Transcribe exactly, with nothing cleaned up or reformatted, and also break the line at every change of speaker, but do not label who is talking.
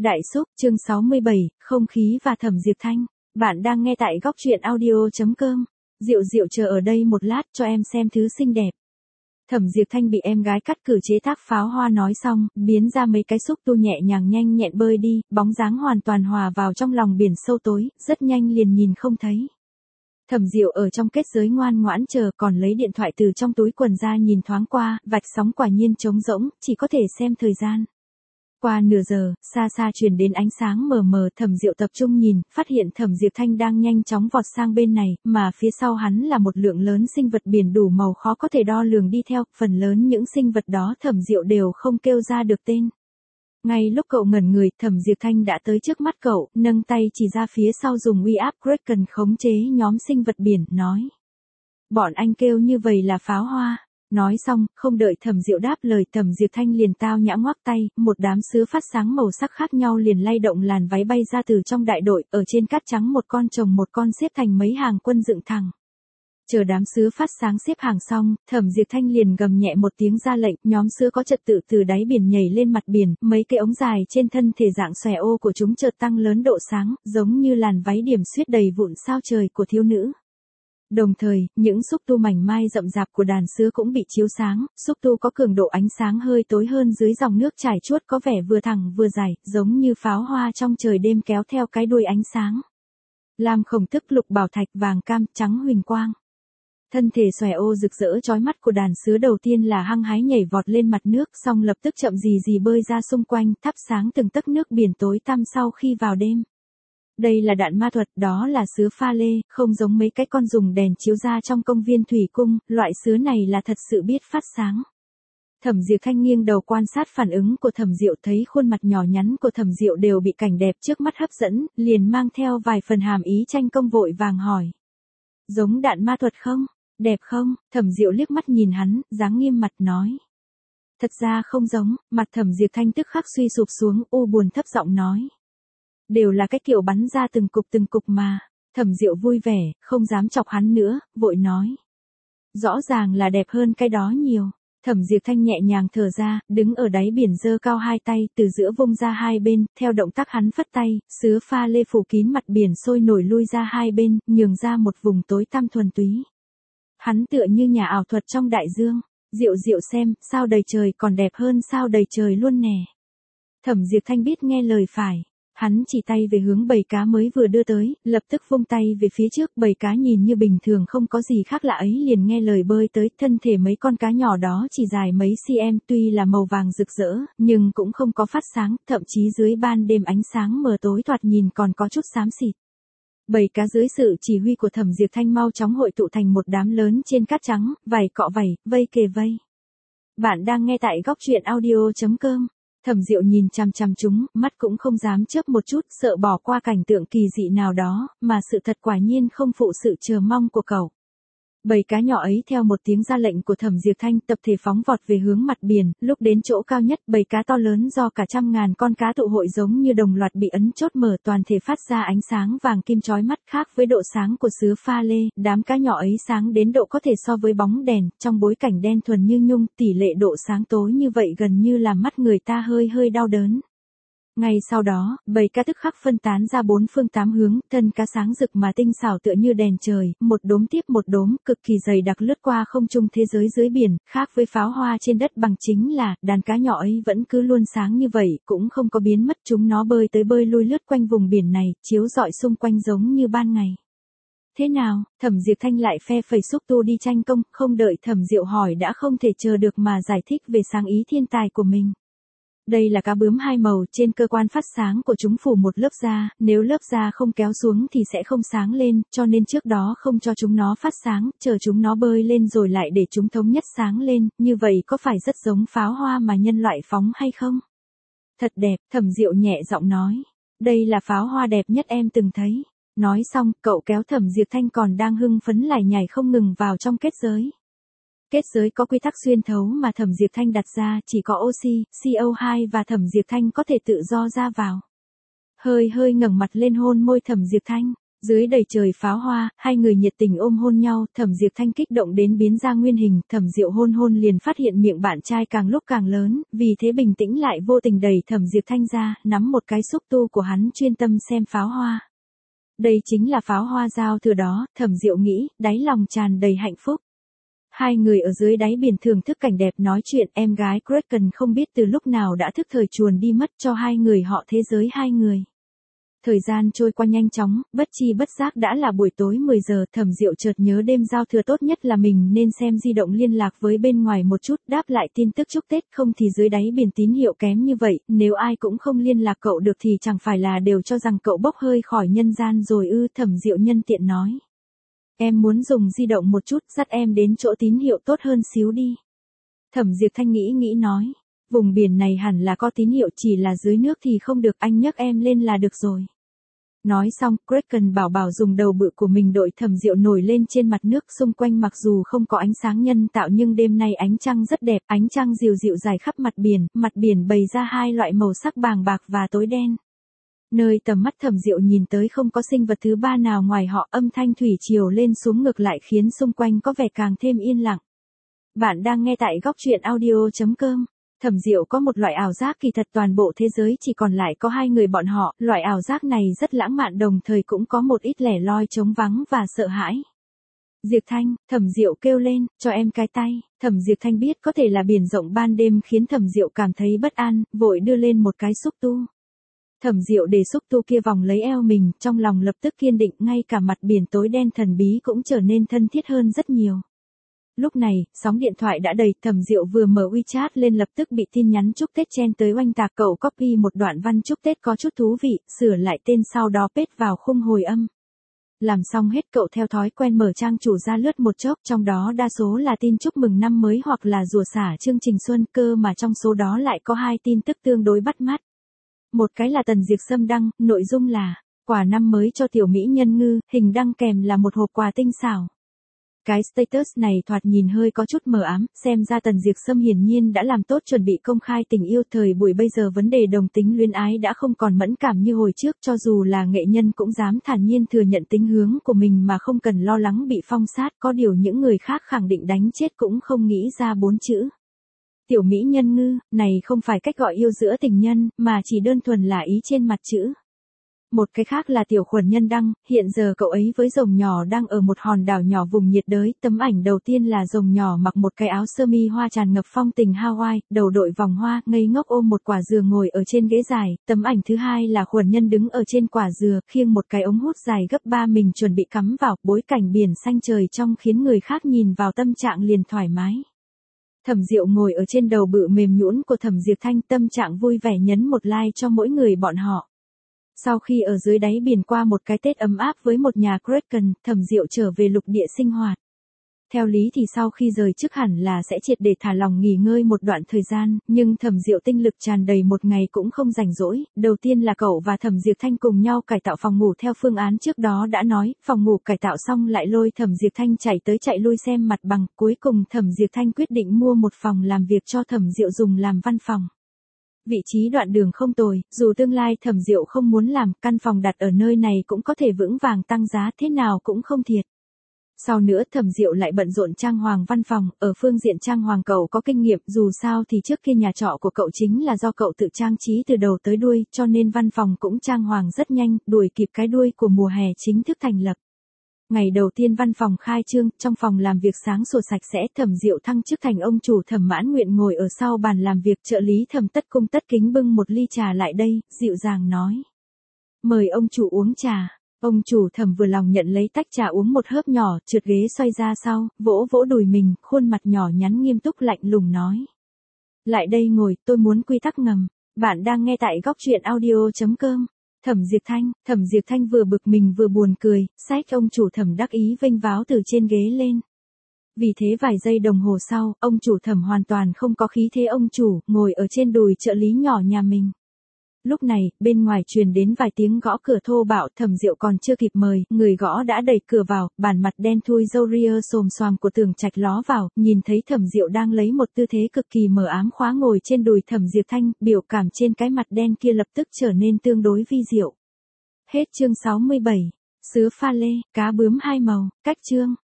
Đại Xúc, chương sáu mươi bảy, Không khí và Thẩm Diệp Thanh. Bạn đang nghe tại góc truyện audio chấm com. Diệu Diệu chờ ở đây một lát cho em xem thứ xinh đẹp. Thẩm Diệp Thanh bị em gái cắt cử chế tác pháo hoa nói xong, biến ra mấy cái xúc tu nhẹ nhàng nhanh nhẹn bơi đi, bóng dáng hoàn toàn hòa vào trong lòng biển sâu tối, rất nhanh liền nhìn không thấy. Thẩm Diệu ở trong kết giới ngoan ngoãn chờ, còn lấy điện thoại từ trong túi quần ra nhìn thoáng qua, vạch sóng quả nhiên trống rỗng, chỉ có thể xem thời gian. Qua nửa giờ, xa xa truyền đến ánh sáng mờ mờ, Thẩm Diệu tập trung nhìn, phát hiện Thẩm Diệp Thanh đang nhanh chóng vọt sang bên này, mà phía sau hắn là một lượng lớn sinh vật biển đủ màu khó có thể đo lường đi theo, phần lớn những sinh vật đó Thẩm Diệu đều không kêu ra được tên. Ngay lúc cậu ngẩn người, Thẩm Diệp Thanh đã tới trước mắt cậu, nâng tay chỉ ra phía sau dùng uy áp Kraken khống chế nhóm sinh vật biển, nói. Bọn anh kêu như vậy là pháo hoa. Nói xong, không đợi Thẩm Diệu đáp lời, Thẩm Diệp Thanh liền tao nhã ngoắc tay, một đám sứa phát sáng màu sắc khác nhau liền lay động làn váy bay ra từ trong đại đội, ở trên cát trắng một con chồng một con xếp thành mấy hàng quân dựng thẳng. Chờ đám sứa phát sáng xếp hàng xong, Thẩm Diệp Thanh liền gầm nhẹ một tiếng ra lệnh, nhóm sứa có trật tự từ đáy biển nhảy lên mặt biển, mấy cái ống dài trên thân thể dạng xòe ô của chúng chợt tăng lớn độ sáng, giống như làn váy điểm xuyết đầy vụn sao trời của thiếu nữ. Đồng thời, những xúc tu mảnh mai rậm rạp của đàn sứa cũng bị chiếu sáng, xúc tu có cường độ ánh sáng hơi tối hơn dưới dòng nước chảy chuốt có vẻ vừa thẳng vừa dài, giống như pháo hoa trong trời đêm kéo theo cái đuôi ánh sáng. Lam khổng thức lục bảo thạch vàng cam trắng huỳnh quang. Thân thể xòe ô rực rỡ chói mắt của đàn sứa đầu tiên là hăng hái nhảy vọt lên mặt nước, xong lập tức chậm gì gì bơi ra xung quanh, thắp sáng từng tấc nước biển tối tăm sau khi vào đêm. Đây là đạn ma thuật, đó là sứa pha lê, không giống mấy cái con dùng đèn chiếu ra trong công viên thủy cung, loại sứa này là thật sự biết phát sáng. Thẩm Diệp Thanh nghiêng đầu quan sát phản ứng của Thẩm Diệu, thấy khuôn mặt nhỏ nhắn của Thẩm Diệu đều bị cảnh đẹp trước mắt hấp dẫn, liền mang theo vài phần hàm ý tranh công vội vàng hỏi. Giống đạn ma thuật không? Đẹp không? Thẩm Diệu liếc mắt nhìn hắn, dáng nghiêm mặt nói. Thật ra không giống, mặt Thẩm Diệp Thanh tức khắc suy sụp xuống, u buồn thấp giọng nói. Đều là cái kiểu bắn ra từng cục từng cục mà. Thẩm Diệu vui vẻ, không dám chọc hắn nữa, vội nói. Rõ ràng là đẹp hơn cái đó nhiều. Thẩm Diệp Thanh nhẹ nhàng thở ra, đứng ở đáy biển giơ cao hai tay, từ giữa vung ra hai bên, theo động tác hắn phất tay, sứa pha lê phủ kín mặt biển sôi nổi lui ra hai bên, nhường ra một vùng tối tăm thuần túy. Hắn tựa như nhà ảo thuật trong đại dương. Diệu Diệu xem, sao đầy trời còn đẹp hơn sao đầy trời luôn nè. Thẩm Diệp Thanh biết nghe lời phải. Hắn chỉ tay về hướng bầy cá mới vừa đưa tới, lập tức vung tay về phía trước, bầy cá nhìn như bình thường không có gì khác lạ ấy liền nghe lời bơi tới, thân thể mấy con cá nhỏ đó chỉ dài mấy cm, tuy là màu vàng rực rỡ, nhưng cũng không có phát sáng, thậm chí dưới ban đêm ánh sáng mờ tối thoạt nhìn còn có chút xám xịt. Bầy cá dưới sự chỉ huy của Thẩm Diệp Thanh mau chóng hội tụ thành một đám lớn trên cát trắng, vảy cọ vảy, vây kề vây. Bạn đang nghe tại góc truyện audio chấm com. Thẩm Diệu nhìn chằm chằm chúng, mắt cũng không dám chớp một chút, sợ bỏ qua cảnh tượng kỳ dị nào đó, mà sự thật quả nhiên không phụ sự chờ mong của cậu. Bầy cá nhỏ ấy theo một tiếng ra lệnh của Thẩm Diệp Thanh tập thể phóng vọt về hướng mặt biển, lúc đến chỗ cao nhất bầy cá to lớn do cả trăm ngàn con cá tụ hội giống như đồng loạt bị ấn chốt mở, toàn thể phát ra ánh sáng vàng kim chói mắt, khác với độ sáng của sứa pha lê, đám cá nhỏ ấy sáng đến độ có thể so với bóng đèn, trong bối cảnh đen thuần như nhung, tỷ lệ độ sáng tối như vậy gần như làm mắt người ta hơi hơi đau đớn. Ngay sau đó, bầy cá tức khắc phân tán ra bốn phương tám hướng, thân cá sáng rực mà tinh xảo tựa như đèn trời, một đốm tiếp một đốm, cực kỳ dày đặc lướt qua không trung thế giới dưới biển, khác với pháo hoa trên đất bằng chính là, đàn cá nhỏ ấy vẫn cứ luôn sáng như vậy, cũng không có biến mất, chúng nó bơi tới bơi lui lướt quanh vùng biển này, chiếu rọi xung quanh giống như ban ngày. Thế nào? Thẩm Diệp Thanh lại phe phẩy xúc tu đi tranh công, không đợi Thẩm Diệu hỏi đã không thể chờ được mà giải thích về sáng ý thiên tài của mình. Đây là cá bướm hai màu, trên cơ quan phát sáng của chúng phủ một lớp da, nếu lớp da không kéo xuống thì sẽ không sáng lên, cho nên trước đó không cho chúng nó phát sáng, chờ chúng nó bơi lên rồi lại để chúng thống nhất sáng lên, như vậy có phải rất giống pháo hoa mà nhân loại phóng hay không? Thật đẹp, Thẩm Diệu nhẹ giọng nói. Đây là pháo hoa đẹp nhất em từng thấy. Nói xong, cậu kéo Thẩm Diệp Thanh còn đang hưng phấn lải nhải không ngừng vào trong kết giới. Kết giới có quy tắc xuyên thấu mà Thẩm Diệp Thanh đặt ra, chỉ có oxy, xê o hai và Thẩm Diệp Thanh có thể tự do ra vào. Hơi hơi ngẩng mặt lên hôn môi Thẩm Diệp Thanh, Dưới đầy trời pháo hoa, hai người nhiệt tình ôm hôn nhau, Thẩm Diệp Thanh kích động đến biến ra nguyên hình, Thẩm Diệu hôn hôn liền phát hiện miệng bạn trai càng lúc càng lớn, vì thế bình tĩnh lại vô tình đẩy Thẩm Diệp Thanh ra, nắm một cái xúc tu của hắn chuyên tâm xem pháo hoa. Đây chính là pháo hoa giao thừa đó, Thẩm Diệu nghĩ, đáy lòng tràn đầy hạnh phúc. Hai người ở dưới đáy biển thưởng thức cảnh đẹp nói chuyện, em gái Kraken không biết từ lúc nào đã thức thời chuồn đi mất cho hai người họ thế giới hai người. Thời gian trôi qua nhanh chóng, bất chi bất giác đã là buổi tối mười giờ, Thẩm Diệu chợt nhớ đêm giao thừa tốt nhất là mình nên xem di động liên lạc với bên ngoài một chút, đáp lại tin tức chúc Tết, không thì dưới đáy biển tín hiệu kém như vậy, nếu ai cũng không liên lạc cậu được thì chẳng phải là đều cho rằng cậu bốc hơi khỏi nhân gian rồi ư, Thẩm Diệu nhân tiện nói. Em muốn dùng di động một chút, dắt em đến chỗ tín hiệu tốt hơn xíu đi. Thẩm Diệp Thanh nghĩ nghĩ nói. Vùng biển này hẳn là có tín hiệu, chỉ là dưới nước thì không được, anh nhấc em lên là được rồi. Nói xong, Kraken bảo bảo dùng đầu bự của mình đội Thẩm Diệu nổi lên trên mặt nước, xung quanh mặc dù không có ánh sáng nhân tạo nhưng đêm nay ánh trăng rất đẹp, ánh trăng dịu dịu dài khắp mặt biển, mặt biển bày ra hai loại màu sắc bàng bạc và tối đen. Nơi tầm mắt Thẩm Diệu nhìn tới không có sinh vật thứ ba nào ngoài họ, âm thanh thủy triều lên xuống ngược lại khiến xung quanh có vẻ càng thêm yên lặng. Bạn đang nghe tại góc truyện audio chấm com. Thẩm Diệu có một loại ảo giác kỳ thật toàn bộ thế giới chỉ còn lại có hai người bọn họ, loại ảo giác này rất lãng mạn đồng thời cũng có một ít lẻ loi trống vắng và sợ hãi. Diệp Thanh, Thẩm Diệu kêu lên, cho em cái tay, Thẩm Diệp Thanh biết có thể là biển rộng ban đêm khiến Thẩm Diệu cảm thấy bất an, vội đưa lên một cái xúc tu. Thẩm Diệu để xúc tu kia vòng lấy eo mình, trong lòng lập tức kiên định, ngay cả mặt biển tối đen thần bí cũng trở nên thân thiết hơn rất nhiều. Lúc này, sóng điện thoại đã đầy, Thẩm Diệu vừa mở WeChat lên lập tức bị tin nhắn chúc Tết chen tới oanh tạc, cậu copy một đoạn văn chúc Tết có chút thú vị, sửa lại tên sau đó paste vào khung hồi âm. Làm xong hết cậu theo thói quen mở trang chủ ra lướt một chốc, trong đó đa số là tin chúc mừng năm mới hoặc là rủa xả chương trình xuân, cơ mà trong số đó lại có hai tin tức tương đối bắt mắt. Một cái là Tần Diệp Sâm đăng, nội dung là, quà năm mới cho tiểu mỹ nhân Ngư, hình đăng kèm là một hộp quà tinh xảo. Cái status này thoạt nhìn hơi có chút mờ ám, xem ra Tần Diệp Sâm hiển nhiên đã làm tốt chuẩn bị công khai tình yêu, thời buổi bây giờ vấn đề đồng tính luyến ái đã không còn mẫn cảm như hồi trước, cho dù là nghệ nhân cũng dám thản nhiên thừa nhận tính hướng của mình mà không cần lo lắng bị phong sát, có điều những người khác khẳng định đánh chết cũng không nghĩ ra bốn chữ. Tiểu mỹ nhân Ngư, này không phải cách gọi yêu giữa tình nhân, mà chỉ đơn thuần là ý trên mặt chữ. Một cái khác là Tiểu Khuẩn Nhân đăng, hiện giờ cậu ấy với rồng nhỏ đang ở một hòn đảo nhỏ vùng nhiệt đới, tấm ảnh đầu tiên là rồng nhỏ mặc một cái áo sơ mi hoa tràn ngập phong tình Hawaii, đầu đội vòng hoa, ngây ngốc ôm một quả dừa ngồi ở trên ghế dài, tấm ảnh thứ hai là Khuẩn Nhân đứng ở trên quả dừa, khiêng một cái ống hút dài gấp ba mình chuẩn bị cắm vào, bối cảnh biển xanh trời trong khiến người khác nhìn vào tâm trạng liền thoải mái. Thẩm Diệu ngồi ở trên đầu bự mềm nhũn của Thẩm Diệp Thanh, tâm trạng vui vẻ nhấn một like cho mỗi người bọn họ. Sau khi ở dưới đáy biển qua một cái Tết ấm áp với một nhà Kraken, Thẩm Diệu trở về lục địa sinh hoạt. Theo lý thì sau khi rời chức hẳn là sẽ triệt để thả lòng nghỉ ngơi một đoạn thời gian, nhưng Thẩm Diệu tinh lực tràn đầy một ngày cũng không rảnh rỗi. Đầu tiên là cậu và Thẩm Diệp Thanh cùng nhau cải tạo phòng ngủ theo phương án trước đó đã nói, phòng ngủ cải tạo xong lại lôi Thẩm Diệp Thanh chạy tới chạy lui xem mặt bằng, cuối cùng Thẩm Diệp Thanh quyết định mua một phòng làm việc cho Thẩm Diệu dùng làm văn phòng. Vị trí đoạn đường không tồi, dù tương lai Thẩm Diệu không muốn làm, căn phòng đặt ở nơi này cũng có thể vững vàng tăng giá, thế nào cũng không thiệt. Sau nữa Thẩm Diệu lại bận rộn trang hoàng văn phòng, ở phương diện trang hoàng cậu có kinh nghiệm, dù sao thì trước kia nhà trọ của cậu chính là do cậu tự trang trí từ đầu tới đuôi, cho nên văn phòng cũng trang hoàng rất nhanh, đuổi kịp cái đuôi của mùa hè chính thức thành lập. Ngày đầu tiên văn phòng khai trương, trong phòng làm việc sáng sủa sạch sẽ, Thẩm Diệu thăng chức thành ông chủ Thẩm Mãn Nguyện ngồi ở sau bàn làm việc, trợ lý Thẩm Tất Cung tất kính bưng một ly trà lại đây, dịu dàng nói. Mời ông chủ uống trà. Ông chủ Thẩm vừa lòng nhận lấy tách trà uống một hớp nhỏ, trượt ghế xoay ra sau, vỗ vỗ đùi mình, khuôn mặt nhỏ nhắn nghiêm túc lạnh lùng nói. Lại đây ngồi, tôi muốn quy tắc ngầm. Bạn đang nghe tại góc truyện audio chấm com. Thẩm Diệp Thanh, Thẩm Diệp Thanh vừa bực mình vừa buồn cười, xách ông chủ Thẩm đắc ý vênh váo từ trên ghế lên. Vì thế vài giây đồng hồ sau, ông chủ Thẩm hoàn toàn không có khí thế ông chủ, ngồi ở trên đùi trợ lý nhỏ nhà mình. Lúc này, bên ngoài truyền đến vài tiếng gõ cửa thô bạo, Thẩm Diệu còn chưa kịp mời, người gõ đã đẩy cửa vào, bản mặt đen thui râu ria xồm xoàm của Tưởng Trạch ló vào, nhìn thấy Thẩm Diệu đang lấy một tư thế cực kỳ mờ ám khóa ngồi trên đùi Thẩm Diệp Thanh, biểu cảm trên cái mặt đen kia lập tức trở nên tương đối vi diệu. Hết chương sáu mươi bảy. Sứa pha lê, cá bướm hai màu, cách chương.